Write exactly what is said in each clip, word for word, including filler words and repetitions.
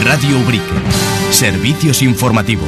Radio Ubrique. Servicios informativos.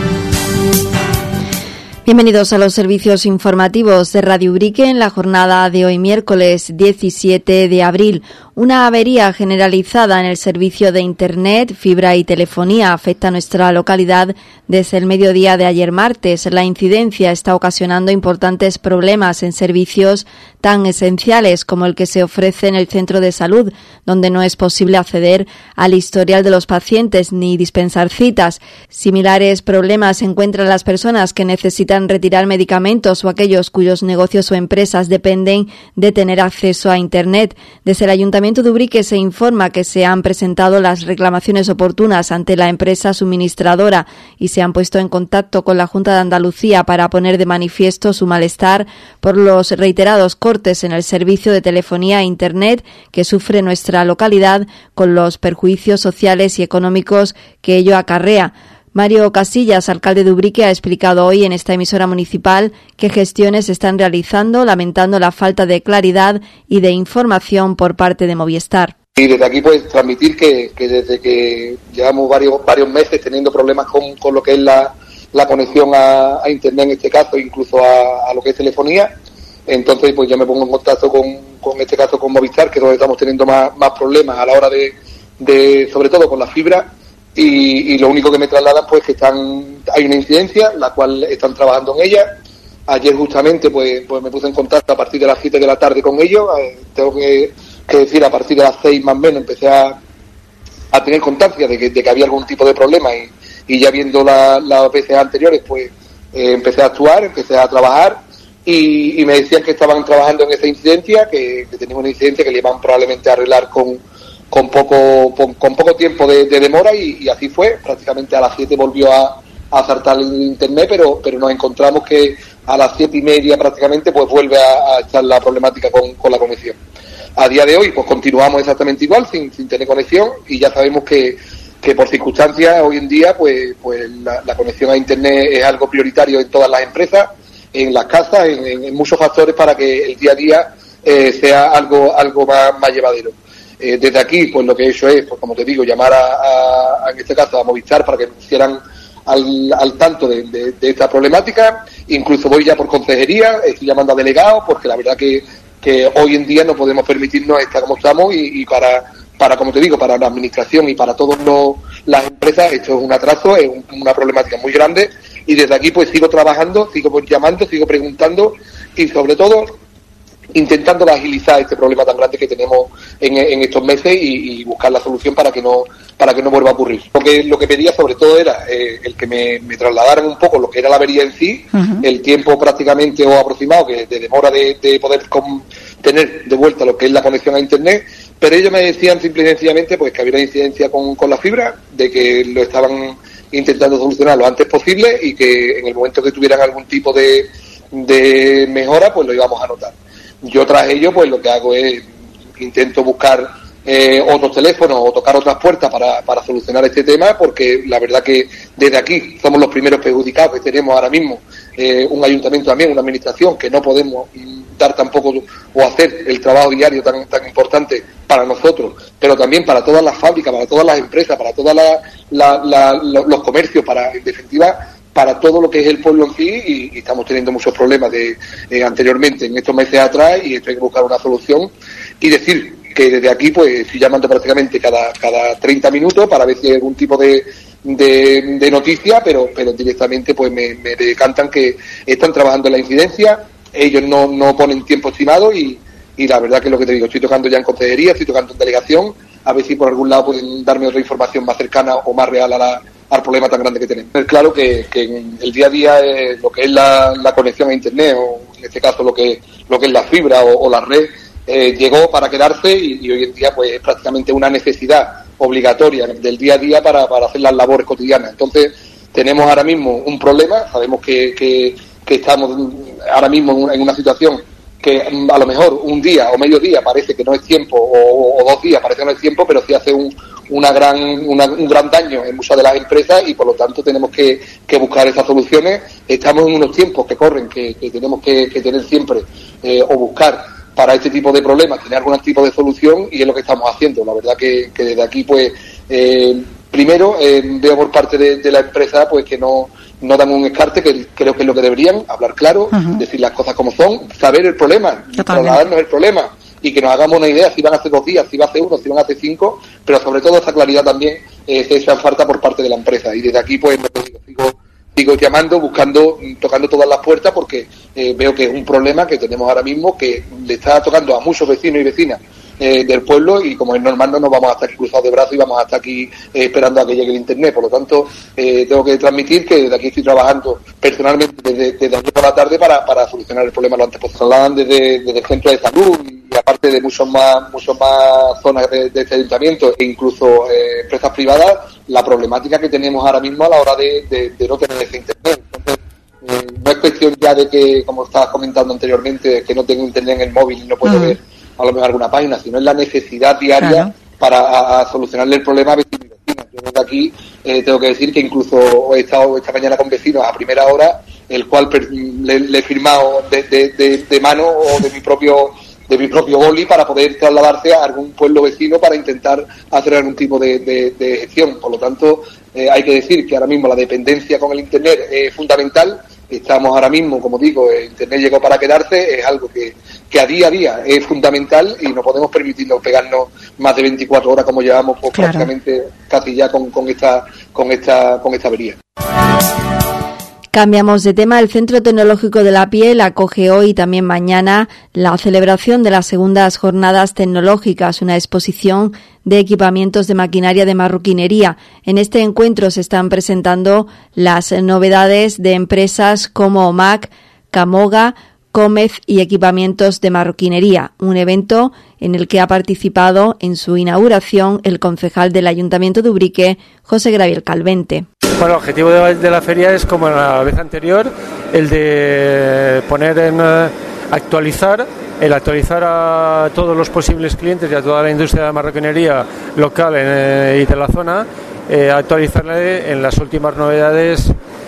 Bienvenidos a los servicios informativos de Radio Ubrique en la jornada de hoy miércoles diecisiete de abril. Una avería generalizada en el servicio de Internet, fibra y telefonía afecta a nuestra localidad desde el mediodía de ayer martes. La incidencia está ocasionando importantes problemas en servicios tan esenciales como el que se ofrece en el centro de salud, donde no es posible acceder al historial de los pacientes ni dispensar citas. Similares problemas encuentran las personas que necesitan retirar medicamentos o aquellos cuyos negocios o empresas dependen de tener acceso a Internet. Desde el Ayuntamiento de Ubrique se informa que se han presentado las reclamaciones oportunas ante la empresa suministradora y se han puesto en contacto con la Junta de Andalucía para poner de manifiesto su malestar por los reiterados cortes en el servicio de telefonía e Internet que sufre nuestra localidad, con los perjuicios sociales y económicos que ello acarrea. Mario Casillas, alcalde de Ubrique, ha explicado hoy en esta emisora municipal qué gestiones se están realizando, lamentando la falta de claridad y de información por parte de Movistar. Y desde aquí pues transmitir que, que desde que llevamos varios varios meses teniendo problemas con, con lo que es la, la conexión a, a Internet en este caso, incluso a, a lo que es telefonía, entonces pues yo me pongo en contacto con, con este caso con Movistar, que es donde estamos teniendo más, más problemas a la hora de, de sobre todo con la fibra. Y, y lo único que me trasladan pues que están hay una incidencia, la cual están trabajando en ella. Ayer justamente pues, pues me puse en contacto a partir de las siete de la tarde con ellos. Eh, tengo que, que decir, a partir de las seis más o menos empecé a, a tener constancia de que, de que había algún tipo de problema y, y ya viendo la, las veces anteriores pues eh, empecé a actuar, empecé a trabajar y, y me decían que estaban trabajando en esa incidencia, que, que teníamos una incidencia que le iban probablemente a arreglar con con poco con, con poco tiempo de, de demora y, y así fue. Prácticamente a las siete volvió a, a saltar el Internet, pero pero nos encontramos que a las siete y media prácticamente pues vuelve a, a estar la problemática con, con la conexión. A día de hoy pues continuamos exactamente igual, sin, sin tener conexión, y ya sabemos que, que por circunstancias hoy en día pues pues la, la conexión a Internet es algo prioritario en todas las empresas, en las casas, en, en, en muchos factores para que el día a día eh, sea algo algo más, más llevadero. Eh, desde aquí, pues lo que he hecho es, pues como te digo, llamar a, a en este caso a Movistar para que nos pusieran al, al tanto de, de, de esta problemática. Incluso voy ya por consejería, estoy llamando a delegados, porque la verdad que, que hoy en día no podemos permitirnos estar como estamos y, y para, para, como te digo, para la administración y para todas las empresas, esto es un atraso, es un, una problemática muy grande y desde aquí pues sigo trabajando, sigo pues, llamando, sigo preguntando y sobre todo intentando agilizar este problema tan grande que tenemos en, en estos meses y, y buscar la solución para que no para que no vuelva a ocurrir. Lo que, lo que pedía sobre todo era eh, el que me, me trasladaran un poco lo que era la avería en sí, uh-huh. El tiempo prácticamente o aproximado que de demora de, de poder con, tener de vuelta lo que es la conexión a Internet, pero ellos me decían simple y sencillamente pues que había una incidencia con, con la fibra, de que lo estaban intentando solucionar lo antes posible y que en el momento que tuvieran algún tipo de, de mejora pues lo íbamos a notar. Yo tras ello pues lo que hago es intento buscar eh, otros teléfonos o tocar otras puertas para, para solucionar este tema, porque la verdad que desde aquí somos los primeros perjudicados que tenemos ahora mismo, eh, un ayuntamiento también, una administración que no podemos dar tampoco o hacer el trabajo diario tan tan importante para nosotros, pero también para todas las fábricas, para todas las empresas, para todos la, la, la, los comercios, para en definitiva para todo lo que es el pueblo en sí, y, y estamos teniendo muchos problemas de eh, anteriormente, en estos meses atrás, y esto hay que buscar una solución y decir que desde aquí pues estoy llamando prácticamente cada cada treinta minutos para ver si hay algún tipo de de, de noticia, pero pero directamente pues me, me decantan que están trabajando en la incidencia, ellos no no ponen tiempo estimado y, y la verdad que es lo que te digo, estoy tocando ya en consejería, estoy tocando en delegación, a ver si por algún lado pueden darme otra información más cercana o más real a la al problema tan grande que tenemos. Es claro que, que en el día a día eh, lo que es la, la conexión a Internet, o en este caso lo que lo que es la fibra o, o la red, eh, llegó para quedarse y, y hoy en día pues es prácticamente una necesidad obligatoria del día a día para, para hacer las labores cotidianas. Entonces tenemos ahora mismo un problema, sabemos que, que, que estamos ahora mismo en una, en una situación que a lo mejor un día o medio día parece que no es tiempo, o, o dos días parece que no es tiempo, pero sí hace un, una gran, una, un gran daño en muchas de las empresas y por lo tanto tenemos que, que buscar esas soluciones. Estamos en unos tiempos que corren, que, que tenemos que, que tener siempre eh, o buscar para este tipo de problemas, tener algún tipo de solución y es lo que estamos haciendo. La verdad que, que desde aquí pues eh, primero, eh, veo por parte de, de la empresa pues que no, no dan un descarte, que creo que es lo que deberían, hablar claro, uh-huh. decir las cosas como son, saber el problema, trasladarnos el problema y que nos hagamos una idea si van a hacer dos días, si va a hacer uno, si van a hacer cinco, pero sobre todo esa claridad también eh, se echa falta por parte de la empresa. Y desde aquí pues digo, sigo, sigo llamando, buscando, tocando todas las puertas porque eh, veo que es un problema que tenemos ahora mismo que le está tocando a muchos vecinos y vecinas Eh, del pueblo, y como es normal no nos vamos a estar aquí cruzados de brazos y vamos a estar aquí eh, esperando a que llegue el internet. Por lo tanto, eh, tengo que transmitir que desde aquí estoy trabajando personalmente desde, desde ayer por la tarde para, para solucionar el problema lo antes posible. Trasladan desde, desde el centro de salud y aparte de muchos más muchos más zonas de, de este ayuntamiento e incluso eh, empresas privadas, la problemática que tenemos ahora mismo a la hora de, de, de no tener ese internet. Entonces, eh, no es cuestión ya de que, como estabas comentando anteriormente, que no tengo internet en el móvil y no puedo uh-huh. ver a lo mejor alguna página, sino es la necesidad diaria claro. para a, a solucionarle el problema a vecinos y vecinas. Yo desde aquí eh, tengo que decir que incluso he estado esta mañana con vecinos a primera hora, el cual per, le, le he firmado de, de, de, de mano o de mi propio de mi propio boli para poder trasladarse a algún pueblo vecino para intentar hacer algún tipo de, de, de gestión. Por lo tanto, eh, hay que decir que ahora mismo la dependencia con el internet es fundamental. Estamos ahora mismo, como digo, el internet llegó para quedarse, es algo que, que a día a día es fundamental y no podemos permitirnos pegarnos más de veinticuatro horas como llevamos pues, claro. prácticamente casi ya con, con esta con esta con esta avería. Cambiamos de tema. El Centro Tecnológico de la Piel acoge hoy y también mañana la celebración de las segundas jornadas tecnológicas, una exposición de equipamientos de maquinaria de marroquinería. En este encuentro se están presentando las novedades de empresas como O M A C, Camoga, Comez y Equipamientos de Marroquinería, un evento en el que ha participado en su inauguración el concejal del Ayuntamiento de Ubrique, José Gabriel Calvente. Bueno, el objetivo de, de la feria es, como la vez anterior, el de poner en uh, actualizar, el actualizar a todos los posibles clientes y a toda la industria de la marroquinería local en, eh, y de la zona, eh, actualizarle en las últimas novedades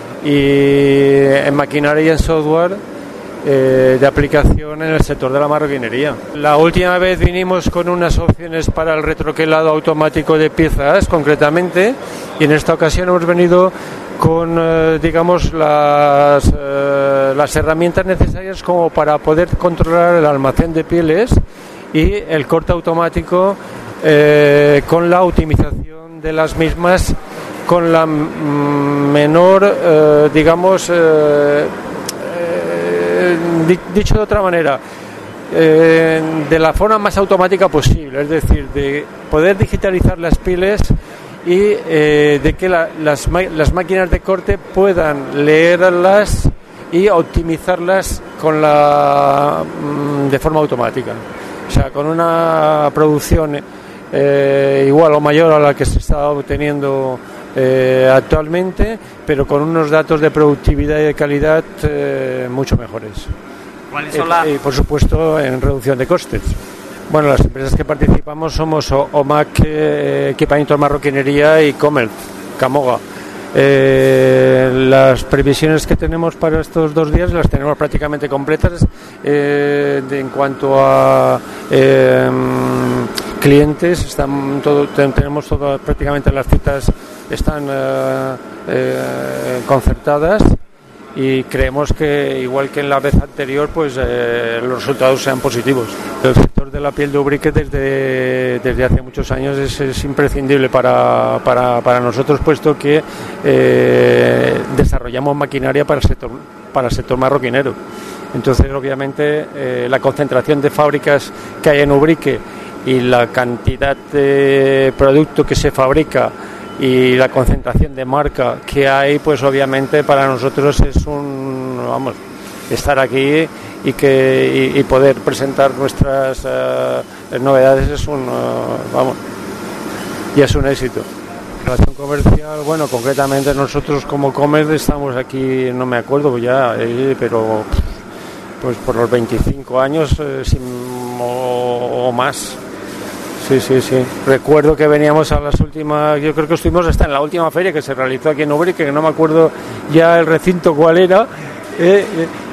y en maquinaria y en software eh, de aplicación en el sector de la marroquinería. La última vez vinimos con unas opciones para el retroquelado automático de piezas, concretamente, y en esta ocasión hemos venido con, eh, digamos, las, eh, las herramientas necesarias como para poder controlar el almacén de pieles y el corte automático eh, con la optimización de las mismas, con la mm, menor, eh, digamos, eh, eh, dicho de otra manera, eh, de la forma más automática posible, es decir, de poder digitalizar las pieles y eh, de que la, las, las máquinas de corte puedan leerlas y optimizarlas con la de forma automática, o sea, con una producción eh, igual o mayor a la que se está obteniendo eh, actualmente, pero con unos datos de productividad y de calidad eh, mucho mejores. ¿Cuáles son las...? Y por supuesto en reducción de costes. Bueno, las empresas que participamos somos O M A C, eh, Equipamientos Marroquinería y Comez, Camoga. Eh, las previsiones que tenemos para estos dos días las tenemos prácticamente completas eh, de, en cuanto a eh, clientes. Están todo, tenemos todo, prácticamente las citas están eh, eh, concertadas. Y creemos que, igual que en la vez anterior, pues eh, los resultados sean positivos. El sector de la piel de Ubrique desde, desde hace muchos años es, es imprescindible para, para, para nosotros, puesto que eh, desarrollamos maquinaria para el sector, para el sector marroquinero. Entonces, obviamente, eh, la concentración de fábricas que hay en Ubrique y la cantidad de producto que se fabrica y la concentración de marca que hay, pues obviamente para nosotros es un, vamos, estar aquí y que y, y poder presentar nuestras uh, novedades es un, uh, vamos, y es un éxito. Relación comercial, bueno, concretamente nosotros como Comez estamos aquí, no me acuerdo ya, eh, pero pues por los veinticinco años eh, sin, o, o más. Sí, sí, sí. Recuerdo que veníamos a las últimas, yo creo que estuvimos hasta en la última feria que se realizó aquí en Ubrique, que no me acuerdo ya el recinto cuál era, eh,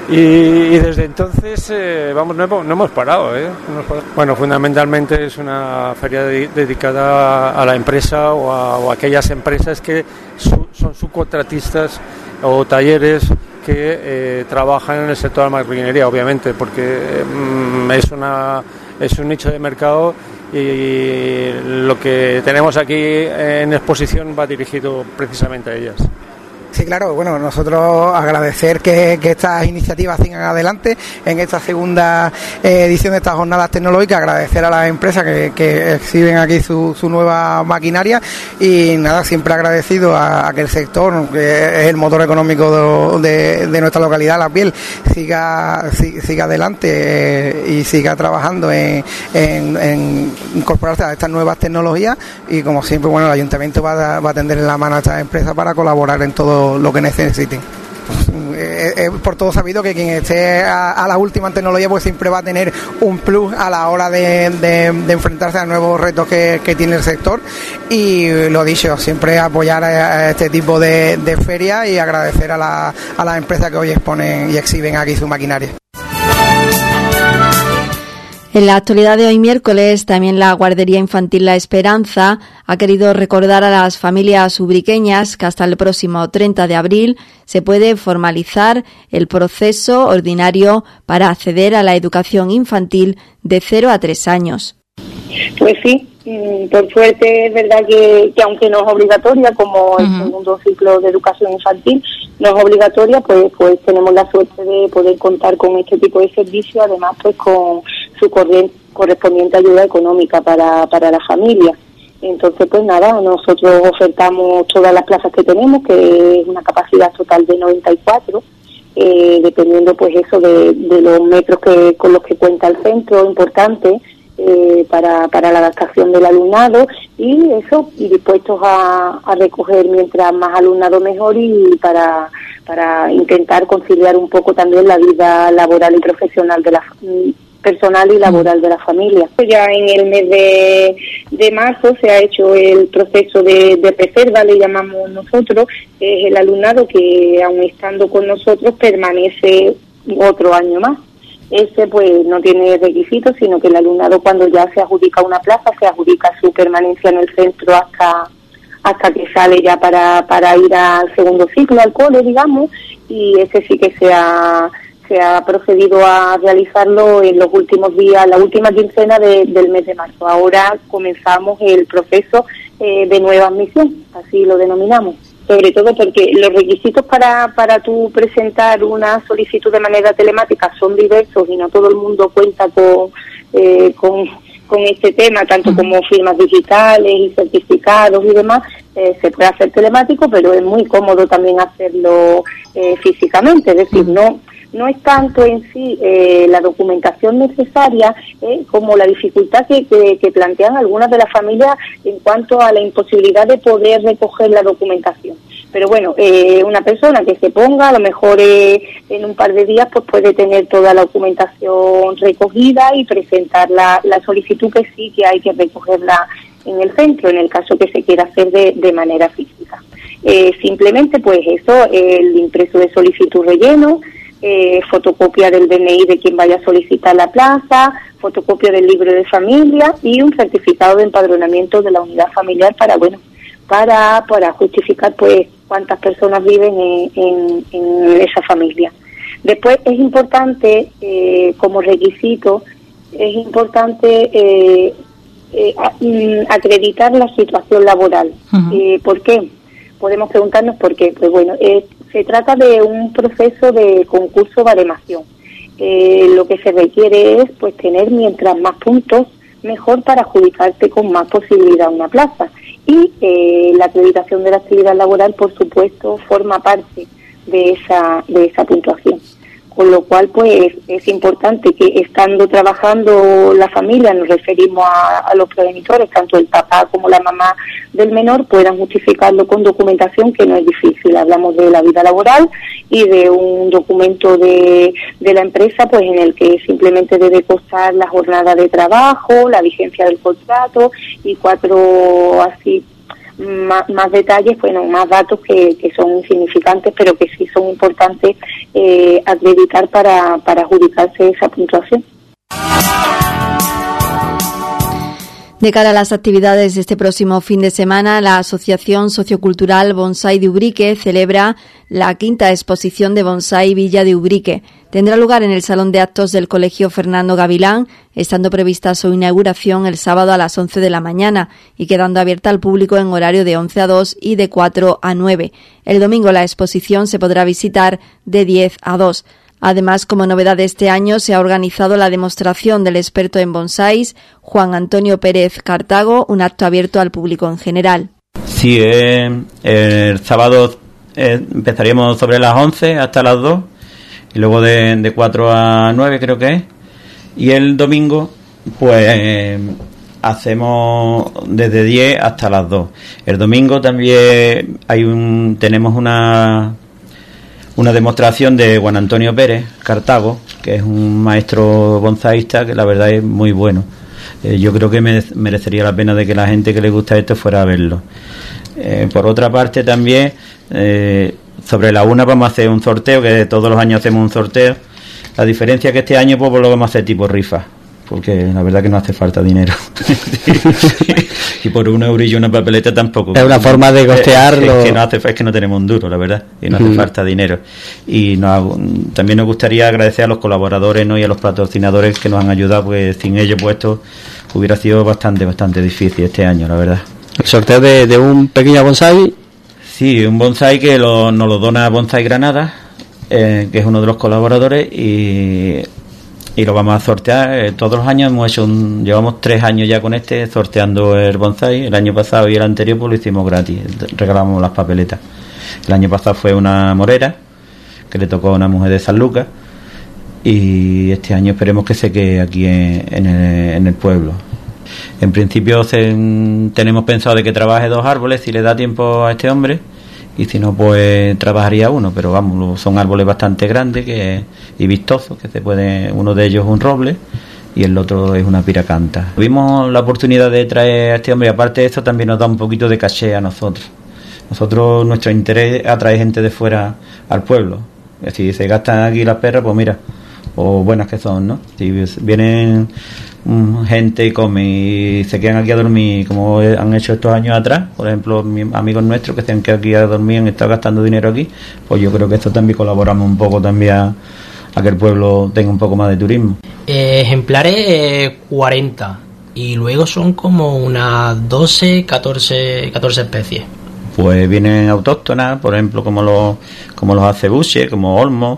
Y, y desde entonces, eh, vamos, no hemos, no hemos parado, ¿eh? No hemos parado. Bueno, fundamentalmente es una feria de, dedicada a la empresa o a, o a aquellas empresas que su, son subcontratistas o talleres que eh, trabajan en el sector de la maquinaria, obviamente, porque mm, es una es un nicho de mercado y lo que tenemos aquí en exposición va dirigido precisamente a ellas. Sí, claro, bueno, nosotros agradecer que, que estas iniciativas sigan adelante en esta segunda eh, edición de estas jornadas tecnológicas, agradecer a las empresas que, que exhiben aquí su, su nueva maquinaria y nada, siempre agradecido a, a que el sector, que es el motor económico de, de, de nuestra localidad, La Piel, siga, siga adelante eh, y siga trabajando en, en, en incorporarse a estas nuevas tecnologías y como siempre, bueno, el ayuntamiento va a, va a tender la mano a estas empresas para colaborar en todo lo que necesiten. Es, es por todo sabido que quien esté a, a la última tecnología pues siempre va a tener un plus a la hora de, de, de enfrentarse a nuevos retos que, que tiene el sector y lo dicho, siempre apoyar a, a este tipo de, de ferias y agradecer a, la, a las empresas que hoy exponen y exhiben aquí su maquinaria. En la actualidad de hoy miércoles, también la Guardería Infantil La Esperanza ha querido recordar a las familias ubriqueñas que hasta el próximo treinta de abril se puede formalizar el proceso ordinario para acceder a la educación infantil de cero a tres años. Pues sí, por suerte es verdad que, que aunque no es obligatoria, como el uh-huh. segundo ciclo de educación infantil no es obligatoria, pues pues tenemos la suerte de poder contar con este tipo de servicio, además pues con su correspondiente ayuda económica para, para la familia. Entonces pues nada, nosotros ofertamos todas las plazas que tenemos, que es una capacidad total de noventa y cuatro, eh, dependiendo pues eso de, de los metros que con los que cuenta el centro, importante, Eh, para, para la adaptación del alumnado y eso, y dispuestos a, a recoger mientras más alumnado mejor y para, para intentar conciliar un poco también la vida laboral y profesional de la personal y laboral de la familia. Ya en el mes de, de marzo se ha hecho el proceso de, de reserva, le llamamos nosotros, es el alumnado que aun estando con nosotros permanece otro año más. Ese pues no tiene requisitos, sino que el alumnado cuando ya se adjudica una plaza, se adjudica su permanencia en el centro hasta hasta que sale ya para, para ir al segundo ciclo, al cole, digamos, y ese sí que se ha, se ha procedido a realizarlo en los últimos días, la última quincena de, del mes de marzo. Ahora comenzamos el proceso eh, de nueva admisión, así lo denominamos. Sobre todo porque los requisitos para para tú presentar una solicitud de manera telemática son diversos y no todo el mundo cuenta con eh, con, con este tema, tanto como firmas digitales y certificados y demás. Eh, se puede hacer telemático, pero es muy cómodo también hacerlo eh, físicamente, es decir, no no es tanto en sí eh, la documentación necesaria eh, como la dificultad que, que, que plantean algunas de las familias en cuanto a la imposibilidad de poder recoger la documentación. Pero bueno, eh, una persona que se ponga, a lo mejor eh, en un par de días pues puede tener toda la documentación recogida y presentar la, la solicitud, que sí que hay que recogerla en el centro, en el caso que se quiera hacer de, de manera física. Eh, simplemente pues eso, el impreso de solicitud relleno, Eh, fotocopia del D N I de quien vaya a solicitar la plaza, fotocopia del libro de familia y un certificado de empadronamiento de la unidad familiar para, bueno, para para justificar pues cuántas personas viven en, en, en esa familia. Después es importante, eh, como requisito, es importante eh, eh, acreditar la situación laboral. Uh-huh. Eh, ¿Por qué? Podemos preguntarnos por qué. Pues bueno, eh, se trata de un proceso de concurso baremación. Eh, lo que se requiere es pues tener mientras más puntos mejor para adjudicarte con más posibilidad una plaza. Y eh, la acreditación de la actividad laboral, por supuesto, forma parte de esa de esa puntuación. Con lo cual, pues, es importante que estando trabajando la familia, nos referimos a, a los progenitores, tanto el papá como la mamá del menor, puedan justificarlo con documentación, que no es difícil. Hablamos de la vida laboral y de un documento de, de la empresa, pues, en el que simplemente debe constar la jornada de trabajo, la vigencia del contrato y cuatro, así, más, más detalles, bueno, más datos que, que son insignificantes, pero que sí son importantes eh, acreditar para, para adjudicarse esa puntuación. De cara a las actividades de este próximo fin de semana, la Asociación Sociocultural Bonsai de Ubrique celebra la quinta exposición de Bonsai Villa de Ubrique. Tendrá lugar en el Salón de Actos del Colegio Fernando Gavilán, estando prevista su inauguración el sábado a las once de la mañana y quedando abierta al público en horario de once a dos y de cuatro a nueve. El domingo la exposición se podrá visitar de diez a dos. Además, como novedad de este año, se ha organizado la demostración del experto en bonsáis, Juan Antonio Pérez Cartago, un acto abierto al público en general. Sí, eh, el sábado eh, empezaríamos sobre las once hasta las dos, y luego de, de cuatro a nueve creo que es, y el domingo pues eh, hacemos desde diez hasta las dos. El domingo también hay un tenemos una... una demostración de Juan Antonio Pérez Cartago, que es un maestro bonsaísta que la verdad es muy bueno. Eh, yo creo que me, merecería la pena de que la gente que le gusta esto fuera a verlo. Eh, por otra parte también, eh, sobre la una vamos a hacer un sorteo, que todos los años hacemos un sorteo. La diferencia es que este año pues lo vamos a hacer tipo rifa, porque la verdad que no hace falta dinero. Y por un eurillo una papeleta tampoco. Es una forma de costearlo. Es que no, hace, es que no tenemos un duro, la verdad, y no hace mm. falta dinero. Y nos, también nos gustaría agradecer a los colaboradores, ¿no?, y a los patrocinadores que nos han ayudado, pues sin ellos pues esto hubiera sido bastante, bastante difícil este año, la verdad. ¿El sorteo de, de un pequeño bonsai? Sí, un bonsai que lo, nos lo dona Bonsai Granada, eh, que es uno de los colaboradores, y... y lo vamos a sortear eh, todos los años. Hemos hecho un, llevamos tres años ya con este sorteando el bonsai. El año pasado y el anterior pues lo hicimos gratis, regalamos las papeletas. El año pasado fue una morera que le tocó a una mujer de San Lucas, y este año esperemos que se quede aquí en, en, el, en el pueblo. En principio se, tenemos pensado de que trabaje dos árboles si le da tiempo a este hombre, y si no pues trabajaría uno, pero vamos, son árboles bastante grandes que, y vistosos, que se puede, uno de ellos es un roble y el otro es una piracanta. Tuvimos la oportunidad de traer a este hombre, y aparte de eso también nos da un poquito de caché a nosotros. Nosotros, nuestro interés es atraer gente de fuera al pueblo. Si se gastan aquí las perras, pues mira, o buenas que son, ¿no? Si vienen um, gente y come y se quedan aquí a dormir, como han hecho estos años atrás, por ejemplo, mis amigos nuestros que se han quedado aquí a dormir, han estado gastando dinero aquí, pues yo creo que esto también colaboramos un poco también a, a que el pueblo tenga un poco más de turismo. Eh, ejemplares eh, cuarenta, y luego son como unas doce, catorce, catorce especies. Pues vienen autóctonas, por ejemplo, como los como los acebuches, como olmos.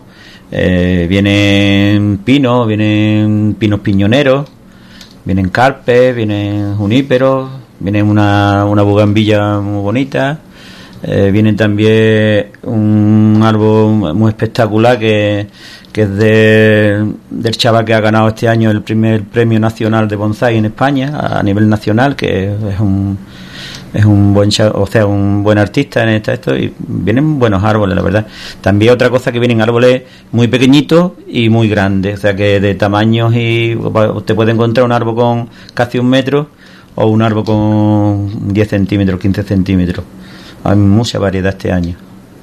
Eh, vienen pinos, vienen pinos piñoneros, vienen carpes, vienen juníperos, vienen una, una bugambilla muy bonita, eh, vienen también un árbol muy espectacular que, que es de, del chaval que ha ganado este año el primer premio nacional de bonsai en España a, a nivel nacional, que es un es un buen, o sea, un buen artista en esta, esto, y vienen buenos árboles, la verdad. También otra cosa, que vienen árboles muy pequeñitos y muy grandes, o sea, que de tamaños, y usted puede encontrar un árbol con casi un metro o un árbol con diez centímetros, quince centímetros. Hay mucha variedad este año.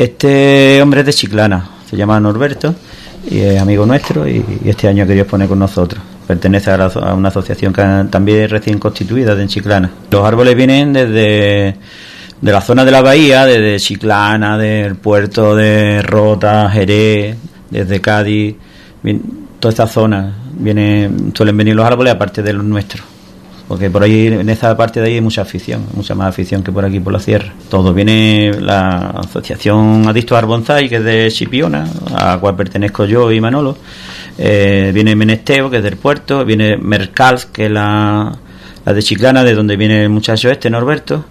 Este hombre es de Chiclana, se llama Norberto y es amigo nuestro, y, y este año ha querido exponer con nosotros. Pertenece a, la, a una asociación que también es recién constituida de Chiclana. Los árboles vienen desde de la zona de la bahía, desde Chiclana, del puerto de Rota, Jerez, desde Cádiz, bien, toda esta zona vienen, suelen venir los árboles, aparte de los nuestros, porque por ahí, en esa parte de ahí hay mucha afición, mucha más afición que por aquí por la sierra. Todo viene la asociación Adictos al Bonsai, que es de Chipiona, a la cual pertenezco yo y Manolo. Eh, viene Menesteo, que es del puerto, viene Mercals, que es la, la de Chiclana, de donde viene el muchacho este, Norberto,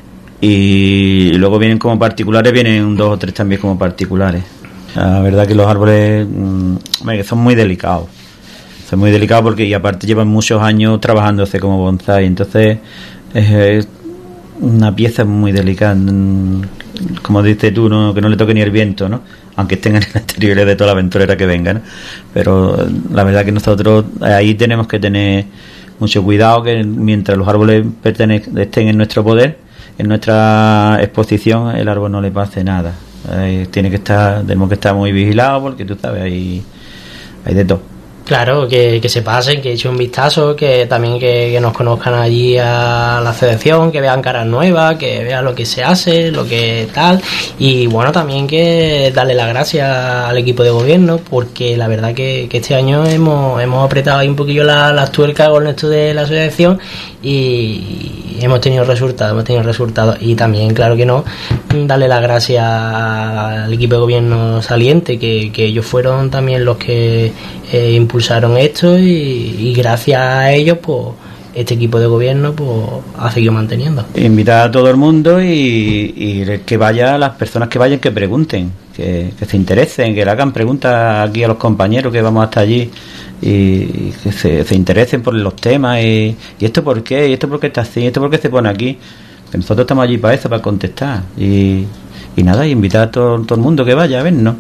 y luego vienen como particulares, vienen dos o tres también como particulares. La verdad que los árboles mmm, son muy delicados, son muy delicados porque, y aparte llevan muchos años trabajándose como bonsai, entonces es, es una pieza muy delicada, como dices tú, ¿no? Que no le toque ni el viento, ¿no? Aunque estén en el exterior de toda la aventurera que venga, ¿no? Pero la verdad que nosotros ahí tenemos que tener mucho cuidado, que mientras los árboles pertenec- estén en nuestro poder, en nuestra exposición, el árbol no le pase nada. Eh, tiene que estar, tenemos que estar muy vigilados, porque tú sabes, hay, hay de todo. Claro, que, que se pasen, que echen un vistazo, que también que, que nos conozcan allí a la asociación, que vean caras nuevas, que vean lo que se hace, lo que tal, y bueno, también que darle las gracias al equipo de gobierno, porque la verdad que, que este año hemos, hemos apretado ahí un poquillo la, las tuercas con esto de la asociación y hemos tenido resultados, hemos tenido resultados, y también, claro que no, darle las gracias al equipo de gobierno saliente, que, que ellos fueron también los que eh, impulsaron esto, y, y gracias a ellos pues este equipo de gobierno pues ha seguido manteniendo. Invitar a todo el mundo y, y que vaya, las personas que vayan, que pregunten, que, que se interesen, que le hagan preguntas aquí a los compañeros que vamos hasta allí, y, y que se, se interesen por los temas, y, y esto por qué, y esto por qué está así, y esto por qué se pone aquí, que nosotros estamos allí para eso, para contestar, y, y nada, y invitar a todo, todo el mundo que vaya a vernos.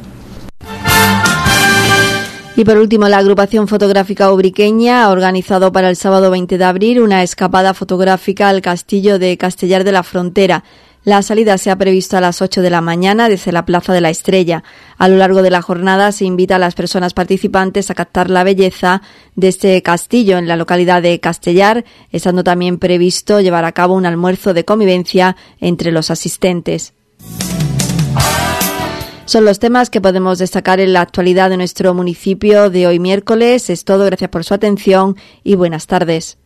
Y por último, la agrupación fotográfica ubriqueña ha organizado para el sábado veinte de abril una escapada fotográfica al castillo de Castellar de la Frontera. La salida se ha previsto a las ocho de la mañana desde la Plaza de la Estrella. A lo largo de la jornada se invita a las personas participantes a captar la belleza de este castillo en la localidad de Castellar, estando también previsto llevar a cabo un almuerzo de convivencia entre los asistentes. Son los temas que podemos destacar en la actualidad de nuestro municipio de hoy miércoles. Es todo, gracias por su atención y buenas tardes.